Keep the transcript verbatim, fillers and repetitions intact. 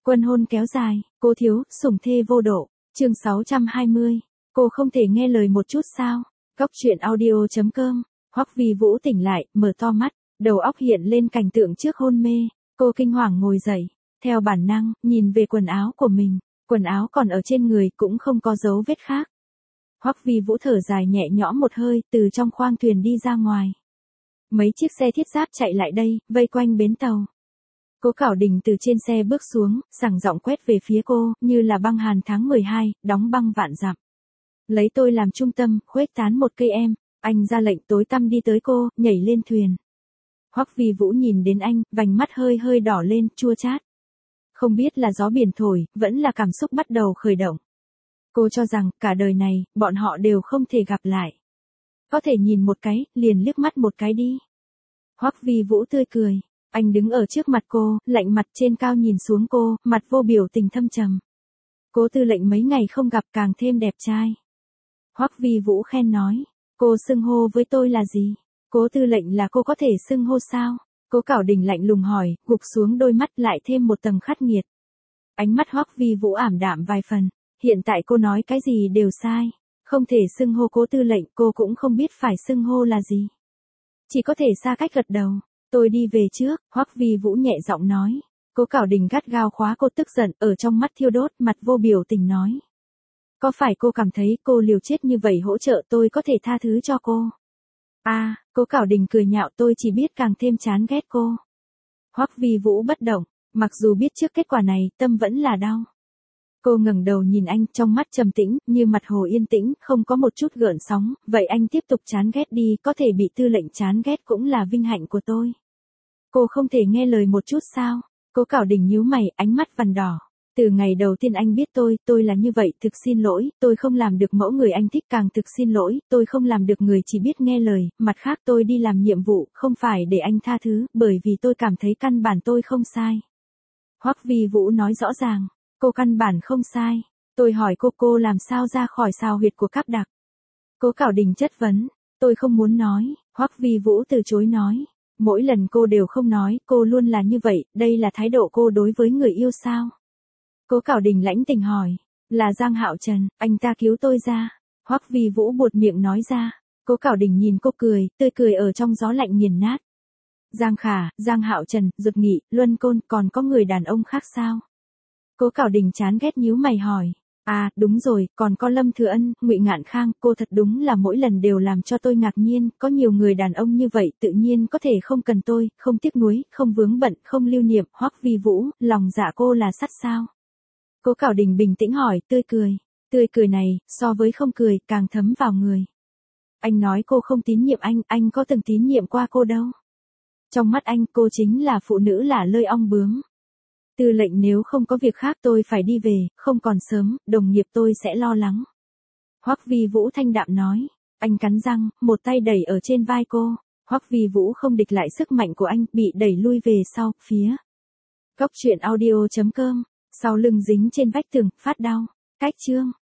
Quân hôn kéo dài, cô thiếu, sủng thê vô độ. Chương sáu trăm hai mươi. Cô không thể nghe lời một chút sao? Góc truyện audio chấm com. Hoắc Vi Vũ tỉnh lại, mở to mắt, đầu óc hiện lên cảnh tượng trước hôn mê. Cô kinh hoàng ngồi dậy, theo bản năng, nhìn về quần áo của mình. Quần áo còn ở trên người cũng không có dấu vết khác. Hoắc Vi Vũ thở dài nhẹ nhõm một hơi, từ trong khoang thuyền đi ra ngoài. Mấy chiếc xe thiết giáp chạy lại đây, vây quanh bến tàu. Cố Cảo Đình từ trên xe bước xuống, sảng giọng quét về phía cô, như là băng hàn tháng mười hai, đóng băng vạn dặm. Lấy tôi làm trung tâm, khuếch tán một cây em. Anh ra lệnh tối tăm đi tới cô, nhảy lên thuyền. Hoắc Vi Vũ nhìn đến anh, vành mắt hơi hơi đỏ lên, chua chát. Không biết là gió biển thổi, vẫn là cảm xúc bắt đầu khởi động. Cô cho rằng, cả đời này, bọn họ đều không thể gặp lại. Có thể nhìn một cái, liền liếc mắt một cái đi. Hoắc Vi Vũ tươi cười. Anh đứng ở trước mặt cô, lạnh mặt trên cao nhìn xuống cô, mặt vô biểu tình thâm trầm. Cố Tư Lệnh mấy ngày không gặp càng thêm đẹp trai. Hoắc Vi Vũ khen nói. Cô xưng hô với tôi là gì? Cố Tư Lệnh là cô có thể xưng hô sao? Cố Cảo Đình lạnh lùng hỏi, gục xuống đôi mắt lại thêm một tầng khắc nghiệt. Ánh mắt Hoắc Vi Vũ ảm đạm vài phần. Hiện tại cô nói cái gì đều sai. Không thể xưng hô Cố Tư Lệnh, cô cũng không biết phải xưng hô là gì. Chỉ có thể xa cách gật đầu. Tôi đi về trước, Hoắc Vi Vũ nhẹ giọng nói. Cố Cảo Đình gắt gao khóa cô tức giận, ở trong mắt thiêu đốt, mặt vô biểu tình nói. Có phải cô cảm thấy cô liều chết như vậy hỗ trợ tôi có thể tha thứ cho cô? À, Cố Cảo Đình cười nhạo, tôi chỉ biết càng thêm chán ghét cô. Hoắc Vi Vũ bất động, mặc dù biết trước kết quả này, tâm vẫn là đau. Cô ngẩng đầu nhìn anh, trong mắt trầm tĩnh, như mặt hồ yên tĩnh, không có một chút gợn sóng, vậy anh tiếp tục chán ghét đi, có thể bị Tư Lệnh chán ghét cũng là vinh hạnh của tôi. Cô không thể nghe lời một chút sao? Cố Cảo Đình nhíu mày, ánh mắt vằn đỏ. Từ ngày đầu tiên anh biết tôi, tôi là như vậy, thực xin lỗi, tôi không làm được mẫu người anh thích, càng thực xin lỗi, tôi không làm được người chỉ biết nghe lời, mặt khác tôi đi làm nhiệm vụ, không phải để anh tha thứ, bởi vì tôi cảm thấy căn bản tôi không sai. Hoắc Vi Vũ nói rõ ràng. Cô căn bản không sai. Tôi hỏi cô cô làm sao ra khỏi sao huyệt của Cáp Đặc. Cố Cảo Đình chất vấn. Tôi không muốn nói. Hoắc Vi Vũ từ chối nói. Mỗi lần cô đều không nói, cô luôn là như vậy, đây là thái độ cô đối với người yêu sao? Cố Cảo Đình lãnh tình hỏi. Là Giang Hạo Trần, anh ta cứu tôi ra. Hoắc Vi Vũ buột miệng nói ra. Cố Cảo Đình nhìn cô cười, tươi cười ở trong gió lạnh nghiền nát. Giang Khả, Giang Hạo Trần, Dực Nghị, Luân Côn, còn có người đàn ông khác sao? Cố Cảo Đình chán ghét nhíu mày hỏi. À, đúng rồi, còn có Lâm Thừa Ân, Ngụy Ngạn Khang, cô thật đúng là mỗi lần đều làm cho tôi ngạc nhiên, có nhiều người đàn ông như vậy, tự nhiên có thể không cần tôi, không tiếc nuối, không vướng bận, không lưu niệm. Hoắc Vi Vũ, lòng dạ cô là sắt sao? Cố Cảo Đình bình tĩnh hỏi, tươi cười. Tươi cười này, so với không cười, càng thấm vào người. Anh nói cô không tín nhiệm anh, anh có từng tín nhiệm qua cô đâu. Trong mắt anh, cô chính là phụ nữ lả lơi ong bướm. Tư Lệnh nếu không có việc khác tôi phải đi về, không còn sớm, đồng nghiệp tôi sẽ lo lắng. Hoắc Vi Vũ thanh đạm nói. Anh cắn răng, một tay đẩy ở trên vai cô. Hoắc Vi Vũ không địch lại sức mạnh của anh, bị đẩy lui về sau, phía. Góc truyện audio chấm com. Sau lưng dính trên vách tường, phát đau. Cách chương.